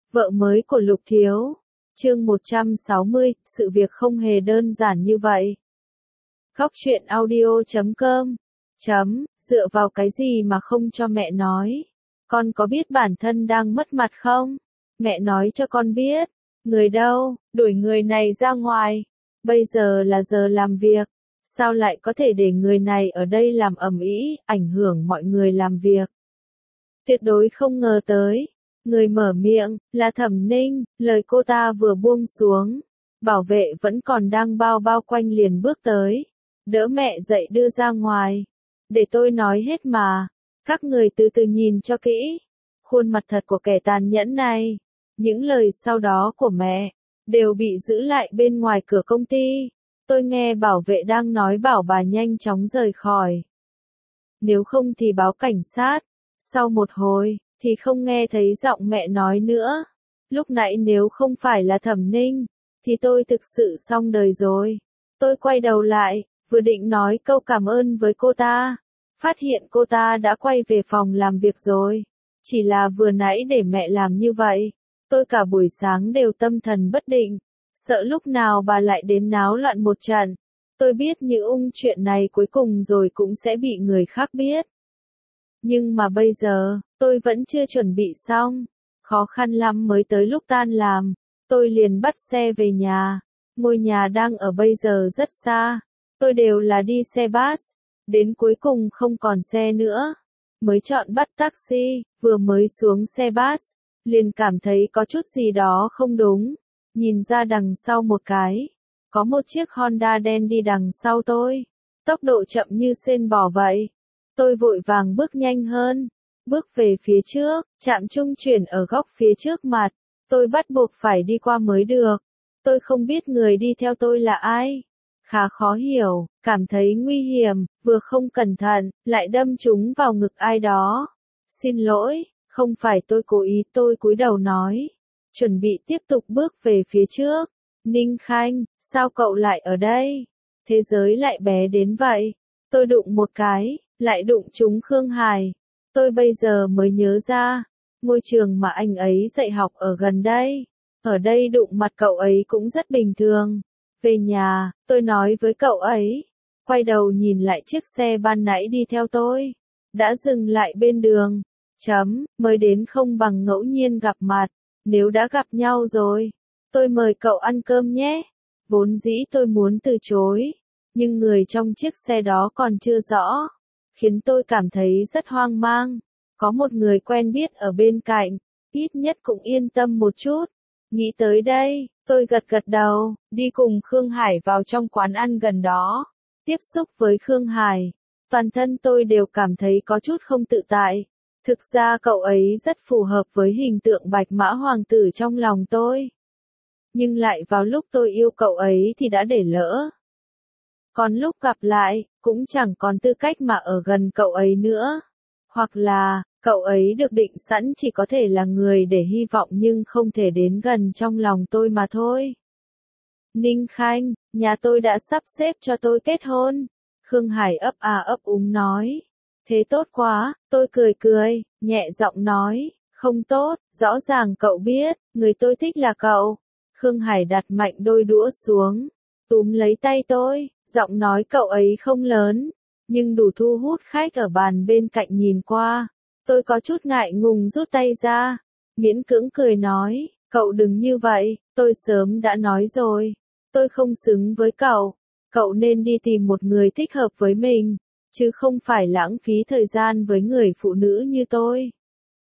Vợ mới của Lục Thiếu. Chương 160, sự việc không hề đơn giản như vậy. Góc truyện audio.com. Dựa vào cái gì mà không cho mẹ nói? Con có biết bản thân đang mất mặt không? Mẹ nói cho con biết. Người đâu? Đuổi người này ra ngoài. Bây giờ là giờ làm việc. Sao lại có thể để người này ở đây làm ầm ĩ, ảnh hưởng mọi người làm việc? Tuyệt đối không ngờ tới. Người mở miệng, là Thẩm Ninh, lời cô ta vừa buông xuống. Bảo vệ vẫn còn đang bao quanh liền bước tới. Đỡ mẹ dậy đưa ra ngoài. Để tôi nói hết mà. Các người từ từ nhìn cho kỹ. Khuôn mặt thật của kẻ tàn nhẫn này. Những lời sau đó của mẹ, đều bị giữ lại bên ngoài cửa công ty. Tôi nghe bảo vệ đang nói bảo bà nhanh chóng rời khỏi. Nếu không thì báo cảnh sát. Sau một hồi, thì không nghe thấy giọng mẹ nói nữa. Lúc nãy nếu không phải là Thẩm Ninh, thì tôi thực sự xong đời rồi. Tôi quay đầu lại, vừa định nói câu cảm ơn với cô ta. Phát hiện cô ta đã quay về phòng làm việc rồi. Chỉ là vừa nãy để mẹ làm như vậy. Tôi cả buổi sáng đều tâm thần bất định. Sợ lúc nào bà lại đến náo loạn một trận. Tôi biết như chuyện này cuối cùng rồi cũng sẽ bị người khác biết. Nhưng mà bây giờ, tôi vẫn chưa chuẩn bị xong. Khó khăn lắm mới tới lúc tan làm. Tôi liền bắt xe về nhà. Ngôi nhà đang ở bây giờ rất xa. Tôi đều là đi xe bus. Đến cuối cùng không còn xe nữa. Mới chọn bắt taxi, vừa mới xuống xe bus. Liền cảm thấy có chút gì đó không đúng. Nhìn ra đằng sau một cái. Có một chiếc Honda đen đi đằng sau tôi. Tốc độ chậm như sên bò vậy. Tôi vội vàng bước nhanh hơn. Bước về phía trước, trạm trung chuyển ở góc phía trước mặt. Tôi bắt buộc phải đi qua mới được. Tôi không biết người đi theo tôi là ai. Khá khó hiểu, cảm thấy nguy hiểm, vừa không cẩn thận, lại đâm trúng vào ngực ai đó. Xin lỗi, không phải tôi cố ý, tôi cúi đầu nói. Chuẩn bị tiếp tục bước về phía trước. Ninh Khanh, sao cậu lại ở đây? Thế giới lại bé đến vậy. Tôi đụng một cái, lại đụng trúng Khương Hải. Tôi bây giờ mới nhớ ra, ngôi trường mà anh ấy dạy học ở gần đây. Ở đây đụng mặt cậu ấy cũng rất bình thường. Về nhà, tôi nói với cậu ấy. Quay đầu nhìn lại chiếc xe ban nãy đi theo tôi. Đã dừng lại bên đường. Mới đến không bằng ngẫu nhiên gặp mặt. Nếu đã gặp nhau rồi, tôi mời cậu ăn cơm nhé. Vốn dĩ tôi muốn từ chối. Nhưng người trong chiếc xe đó còn chưa rõ. Khiến tôi cảm thấy rất hoang mang. Có một người quen biết ở bên cạnh. Ít nhất cũng yên tâm một chút. Nghĩ tới đây, tôi gật đầu, đi cùng Khương Hải vào trong quán ăn gần đó. Tiếp xúc với Khương Hải, toàn thân tôi đều cảm thấy có chút không tự tại. Thực ra cậu ấy rất phù hợp với hình tượng Bạch Mã Hoàng tử trong lòng tôi. Nhưng lại vào lúc tôi yêu cậu ấy thì đã để lỡ. Còn lúc gặp lại, cũng chẳng còn tư cách mà ở gần cậu ấy nữa. Hoặc là, cậu ấy được định sẵn chỉ có thể là người để hy vọng nhưng không thể đến gần trong lòng tôi mà thôi. Ninh Khanh, nhà tôi đã sắp xếp cho tôi kết hôn. Khương Hải ấp ấp úng nói. Thế tốt quá, tôi cười, nhẹ giọng nói. Không tốt, rõ ràng cậu biết, người tôi thích là cậu. Khương Hải đặt mạnh đôi đũa xuống. Túm lấy tay tôi, giọng nói cậu ấy không lớn. Nhưng đủ thu hút khách ở bàn bên cạnh nhìn qua. Tôi có chút ngại ngùng rút tay ra. Miễn cưỡng cười nói, cậu đừng như vậy, tôi sớm đã nói rồi. Tôi không xứng với cậu. Cậu nên đi tìm một người thích hợp với mình. Chứ không phải lãng phí thời gian với người phụ nữ như tôi.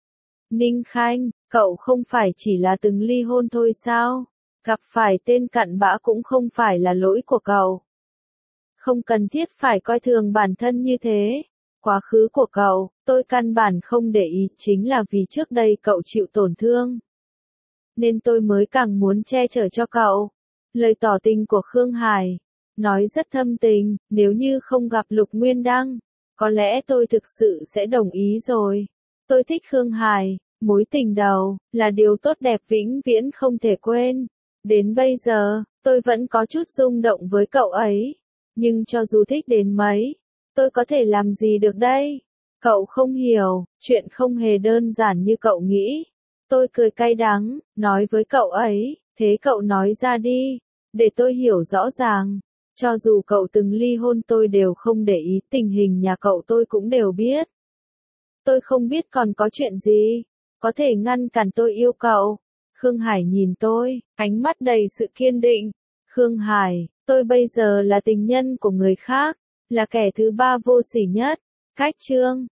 Ninh Khanh, cậu không phải chỉ là từng ly hôn thôi sao? Gặp phải tên cặn bã cũng không phải là lỗi của cậu. Không cần thiết phải coi thường bản thân như thế. Quá khứ của cậu, tôi căn bản không để ý, chính là vì trước đây cậu chịu tổn thương. Nên tôi mới càng muốn che chở cho cậu. Lời tỏ tình của Khương Hải, nói rất thâm tình, nếu như không gặp Lục Nguyên Đăng, có lẽ tôi thực sự sẽ đồng ý rồi. Tôi thích Khương Hải, mối tình đầu, là điều tốt đẹp vĩnh viễn không thể quên. Đến bây giờ, tôi vẫn có chút rung động với cậu ấy. Nhưng cho dù thích đến mấy, tôi có thể làm gì được đây? Cậu không hiểu, chuyện không hề đơn giản như cậu nghĩ. Tôi cười cay đắng, nói với cậu ấy, thế cậu nói ra đi, để tôi hiểu rõ ràng. Cho dù cậu từng ly hôn tôi đều không để ý, tình hình nhà cậu tôi cũng đều biết. Tôi không biết còn có chuyện gì có thể ngăn cản tôi yêu cậu. Khương Hải nhìn tôi, ánh mắt đầy sự kiên định. Khương Hải, tôi bây giờ là tình nhân của người khác, là kẻ thứ ba vô sỉ nhất. Cách chương